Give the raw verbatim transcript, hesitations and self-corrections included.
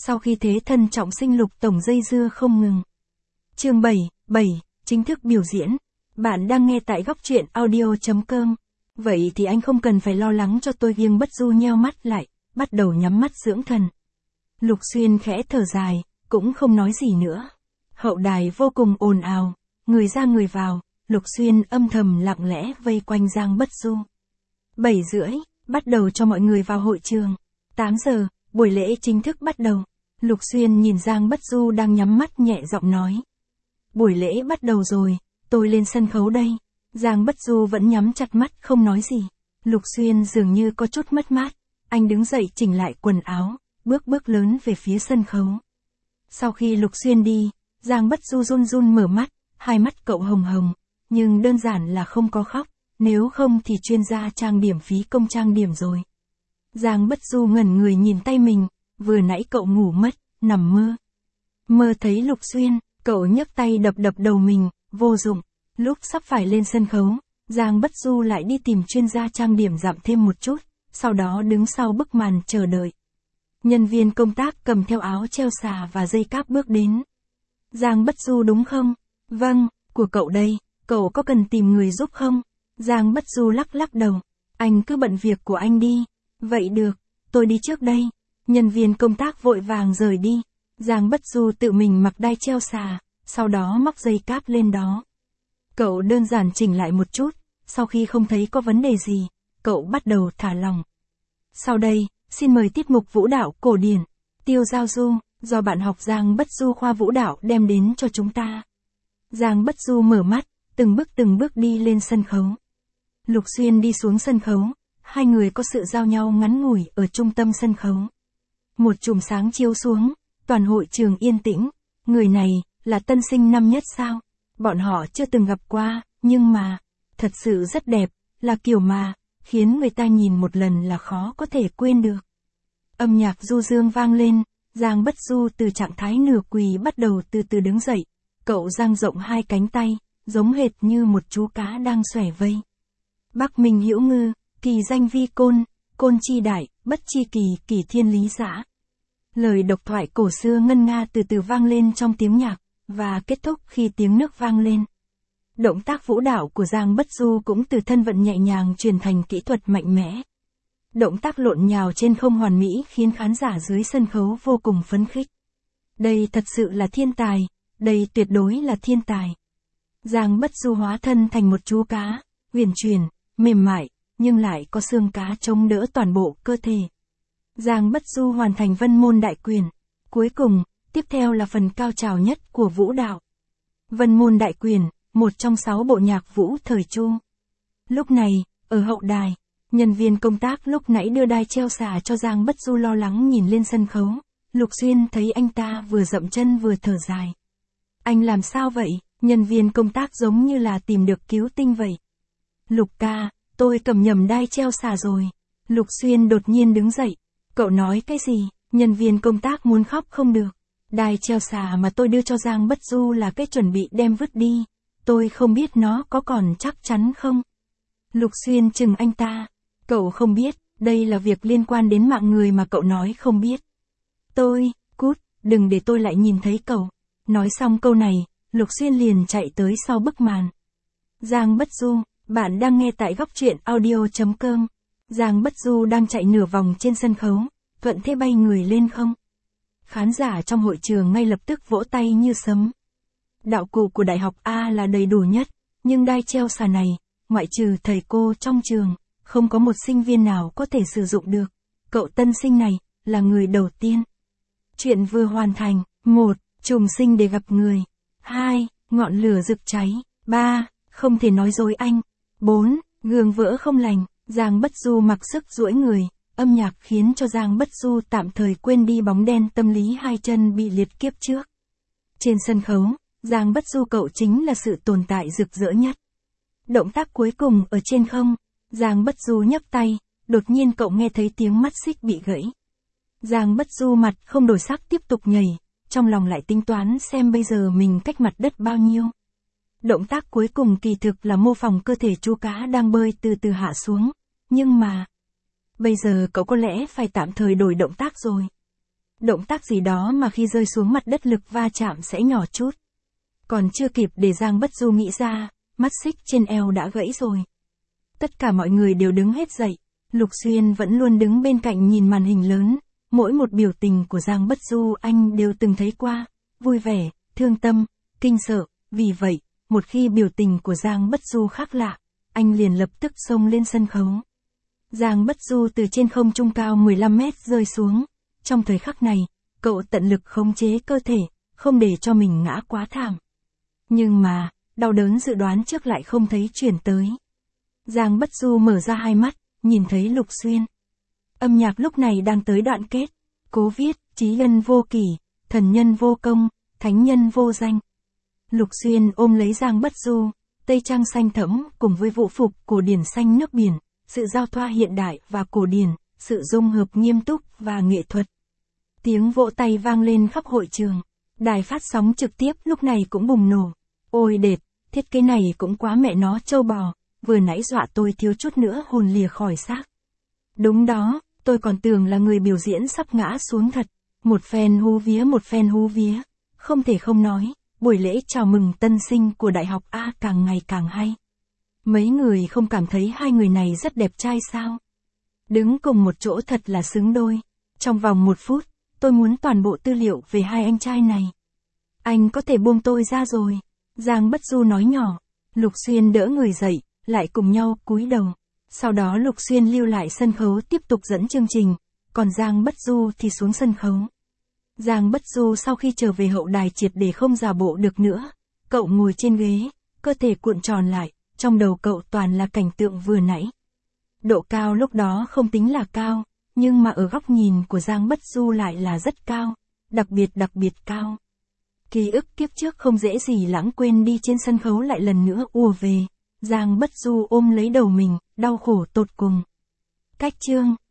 Sau khi thế thân trọng sinh Lục tổng dây dưa không ngừng. Chương bảy, bảy, chính thức biểu diễn. Bạn đang nghe tại góc truyện audio chấm com. Vậy thì anh không cần phải lo lắng cho tôi. Giang Bất Du nheo mắt lại, bắt đầu nhắm mắt dưỡng thần. Lục Xuyên khẽ thở dài, cũng không nói gì nữa. Hậu đài vô cùng ồn ào, người ra người vào, Lục Xuyên âm thầm lặng lẽ vây quanh Giang Bất Du. bảy rưỡi, bắt đầu cho mọi người vào hội trường. tám giờ, buổi lễ chính thức bắt đầu. Lục Xuyên nhìn Giang Bất Du đang nhắm mắt nhẹ giọng nói. Buổi lễ bắt đầu rồi, tôi lên sân khấu đây. Giang Bất Du vẫn nhắm chặt mắt không nói gì. Lục Xuyên dường như có chút mất mát. Anh đứng dậy chỉnh lại quần áo, bước bước lớn về phía sân khấu. Sau khi Lục Xuyên đi, Giang Bất Du run run mở mắt, hai mắt cậu hồng hồng, nhưng đơn giản là không có khóc, nếu không thì chuyên gia trang điểm phí công trang điểm rồi. Giang Bất Du ngẩn người nhìn tay mình, vừa nãy cậu ngủ mất, nằm mơ. Mơ thấy Lục Xuyên, cậu nhấc tay đập đập đầu mình, vô dụng. Lúc sắp phải lên sân khấu, Giang Bất Du lại đi tìm chuyên gia trang điểm giảm thêm một chút, sau đó đứng sau bức màn chờ đợi. Nhân viên công tác cầm theo áo treo xà và dây cáp bước đến. Giang Bất Du đúng không? Vâng, của cậu đây, cậu có cần tìm người giúp không? Giang Bất Du lắc lắc đầu. Anh cứ bận việc của anh đi. Vậy được, tôi đi trước đây. Nhân viên công tác vội vàng rời đi. Giang Bất Du tự mình mặc đai treo xà, sau đó móc dây cáp lên đó. Cậu đơn giản chỉnh lại một chút, sau khi không thấy có vấn đề gì, cậu bắt đầu thả lỏng. Sau đây, xin mời tiết mục vũ đạo cổ điển, Tiêu Giao Du, do bạn học Giang Bất Du khoa vũ đạo đem đến cho chúng ta. Giang Bất Du mở mắt, từng bước từng bước đi lên sân khấu. Lục Xuyên đi xuống sân khấu, hai người có sự giao nhau ngắn ngủi ở trung tâm sân khấu. Một chùm sáng chiếu xuống, toàn hội trường yên tĩnh. Người này, là tân sinh năm nhất sao? Bọn họ chưa từng gặp qua, nhưng mà, thật sự rất đẹp, là kiểu mà, khiến người ta nhìn một lần là khó có thể quên được. Âm nhạc du dương vang lên, Giang Bất Du từ trạng thái nửa quỳ bắt đầu từ từ đứng dậy. Cậu dang rộng hai cánh tay, giống hệt như một chú cá đang xòe vây. Bắc Minh Hữu Ngư, kỳ danh vi côn, côn chi đại, bất chi kỳ, kỳ thiên lý dã. Lời độc thoại cổ xưa ngân nga từ từ vang lên trong tiếng nhạc, và kết thúc khi tiếng nước vang lên. Động tác vũ đạo của Giang Bất Du cũng từ thân vận nhẹ nhàng chuyển thành kỹ thuật mạnh mẽ. Động tác lộn nhào trên không hoàn mỹ khiến khán giả dưới sân khấu vô cùng phấn khích. Đây thật sự là thiên tài, đây tuyệt đối là thiên tài. Giang Bất Du hóa thân thành một chú cá, huyền chuyển, mềm mại, nhưng lại có xương cá chống đỡ toàn bộ cơ thể. Giang Bất Du hoàn thành Vân Môn Đại Quyền. Cuối cùng, tiếp theo là phần cao trào nhất của vũ đạo. Vân Môn Đại Quyền, một trong sáu bộ nhạc vũ thời Chu. Lúc này, ở hậu đài, nhân viên công tác lúc nãy đưa đai treo xà cho Giang Bất Du lo lắng nhìn lên sân khấu. Lục Xuyên thấy anh ta vừa dậm chân vừa thở dài. Anh làm sao vậy? Nhân viên công tác giống như là tìm được cứu tinh vậy. Lục ca, tôi cầm nhầm đai treo xà rồi. Lục Xuyên đột nhiên đứng dậy. Cậu nói cái gì? Nhân viên công tác muốn khóc không được. Đai treo xà mà tôi đưa cho Giang Bất Du là cái chuẩn bị đem vứt đi. Tôi không biết nó có còn chắc chắn không? Lục Xuyên chừng anh ta. Cậu không biết, đây là việc liên quan đến mạng người mà cậu nói không biết. Tôi, cút, đừng để tôi lại nhìn thấy cậu. Nói xong câu này, Lục Xuyên liền chạy tới sau bức màn. Giang Bất Du, bạn đang nghe tại góc truyện audio chấm com. Giang Bất Du đang chạy nửa vòng trên sân khấu, thuận thế bay người lên không. Khán giả trong hội trường ngay lập tức vỗ tay như sấm. Đạo cụ của Đại học A là đầy đủ nhất, nhưng đai treo xà này, ngoại trừ thầy cô trong trường, không có một sinh viên nào có thể sử dụng được. Cậu tân sinh này, là người đầu tiên. Chuyện vừa hoàn thành. một. Trùng sinh để gặp người. hai. Ngọn lửa rực cháy. ba. Không thể nói dối anh. bốn. Gương vỡ không lành. Giang Bất Du mặc sức duỗi người. Âm nhạc khiến cho Giang Bất Du tạm thời quên đi bóng đen tâm lý hai chân bị liệt kiếp trước. Trên sân khấu, Giang Bất Du cậu chính là sự tồn tại rực rỡ nhất. Động tác cuối cùng ở trên không, Giang Bất Du nhấc tay, đột nhiên cậu nghe thấy tiếng mắt xích bị gãy. Giang Bất Du mặt không đổi sắc tiếp tục nhảy, trong lòng lại tính toán xem bây giờ mình cách mặt đất bao nhiêu. Động tác cuối cùng kỳ thực là mô phỏng cơ thể chú cá đang bơi từ từ hạ xuống, nhưng mà bây giờ cậu có lẽ phải tạm thời đổi động tác rồi. động tác gì đó mà khi rơi xuống mặt đất lực va chạm sẽ nhỏ chút. Còn chưa kịp để Giang Bất Du nghĩ ra, mắt xích trên eo đã gãy rồi. Tất cả mọi người đều đứng hết dậy, Lục Xuyên vẫn luôn đứng bên cạnh nhìn màn hình lớn, mỗi một biểu tình của Giang Bất Du anh đều từng thấy qua, vui vẻ, thương tâm, kinh sợ, vì vậy, một khi biểu tình của Giang Bất Du khác lạ, anh liền lập tức xông lên sân khấu. Giang Bất Du từ trên không trung cao mười lăm mét rơi xuống, trong thời khắc này, cậu tận lực khống chế cơ thể, không để cho mình ngã quá thảm. Nhưng mà, đau đớn dự đoán trước lại không thấy chuyển tới. Giang Bất Du mở ra hai mắt, nhìn thấy Lục Xuyên. Âm nhạc lúc này đang tới đoạn kết, cố viết, chí nhân vô kỷ, thần nhân vô công, thánh nhân vô danh. Lục Xuyên ôm lấy Giang Bất Du, tây trang xanh thẫm cùng với vũ phục cổ điển xanh nước biển, sự giao thoa hiện đại và cổ điển, sự dung hợp nghiêm túc và nghệ thuật. Tiếng vỗ tay vang lên khắp hội trường. Đài phát sóng trực tiếp lúc này cũng bùng nổ. Ôi đệt, thiết kế này cũng quá mẹ nó trâu bò, vừa nãy dọa tôi thiếu chút nữa hồn lìa khỏi xác. Đúng đó, tôi còn tưởng là người biểu diễn sắp ngã xuống thật. Một phen hú vía một phen hú vía. Không thể không nói, buổi lễ chào mừng tân sinh của Đại học A càng ngày càng hay. Mấy người không cảm thấy hai người này rất đẹp trai sao? Đứng cùng một chỗ thật là xứng đôi. Trong vòng một phút, tôi muốn toàn bộ tư liệu về hai anh trai này. Anh có thể buông tôi ra rồi. Giang Bất Du nói nhỏ. Lục Xuyên đỡ người dậy, lại cùng nhau cúi đầu. Sau đó Lục Xuyên lưu lại sân khấu tiếp tục dẫn chương trình, còn Giang Bất Du thì xuống sân khấu. Giang Bất Du sau khi trở về hậu đài triệt để không giả bộ được nữa. Cậu ngồi trên ghế, cơ thể cuộn tròn lại, trong đầu cậu toàn là cảnh tượng vừa nãy. Độ cao lúc đó không tính là cao, nhưng mà ở góc nhìn của Giang Bất Du lại là rất cao, đặc biệt đặc biệt cao. Ký ức kiếp trước không dễ gì lãng quên đi trên sân khấu lại lần nữa ùa về. Giang Bất Du ôm lấy đầu mình, đau khổ tột cùng. Cách chương